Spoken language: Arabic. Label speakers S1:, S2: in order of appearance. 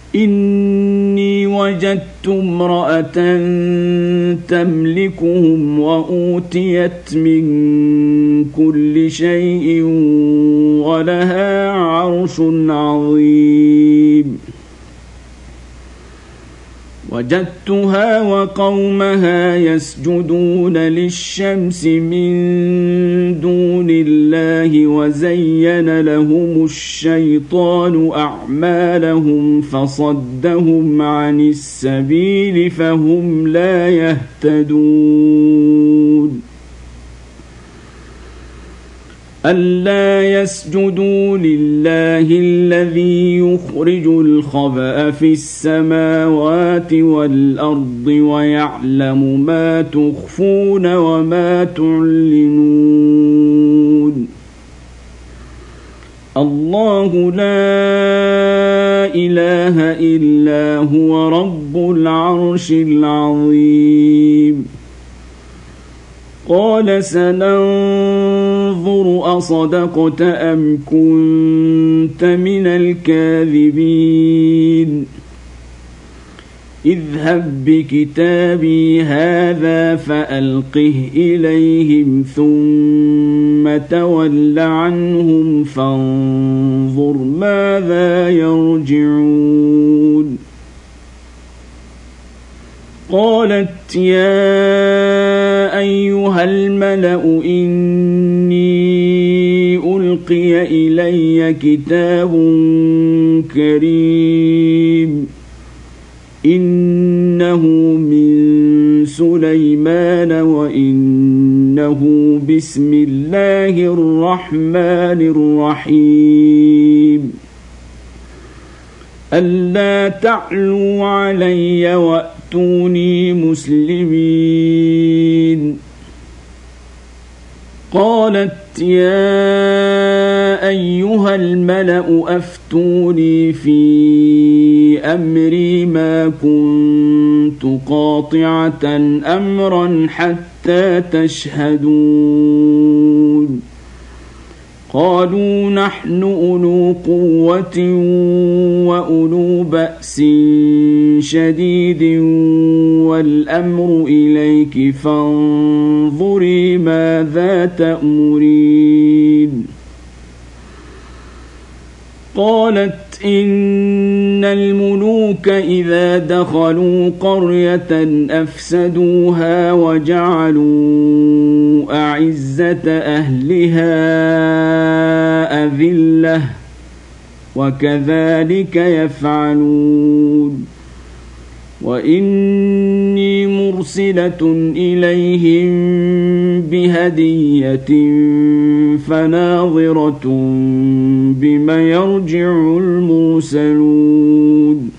S1: إني وجدت امرأة تملكهم وأوتيت من كل شيء ولها عرش عظيم وجدتها وقومها يسجدون للشمس من دون الله وزين لهم الشيطان أعمالهم فصدهم عن السبيل فهم لا يهتدون ألا يسجدوا لله الذي يخرج الخبأ في السماوات والأرض ويعلم ما تخفون وما تعلنون الله لا إله إلا هو رب العرش العظيم قال سننظر أصدقت أم كنت من الكاذبين اذهب بكتابي هذا فألقه إليهم ثم تول عنهم فانظر ماذا يرجعون قالت يا أيها الملأ إني ألقي إلي كتاب كريم إنه من سليمان وإنه بسم الله الرحمن الرحيم ألا تعلوا علي وأتوني مسلمين قالت يا أيها الملأ أفتوني في أمري ما كنت قاطعة أمرا حتى تشهدون قالوا نحن أولو قوة وأولو بأس شديد والأمر إليك فانظري ماذا تأمرين قالت إن الملوك إذا دخلوا قرية أفسدوها وجعلوا أعزة أهلها أذلة وكذلك يفعلون وإني مرسلة إليهم بهدية فناظرة بما يرجع المرسلون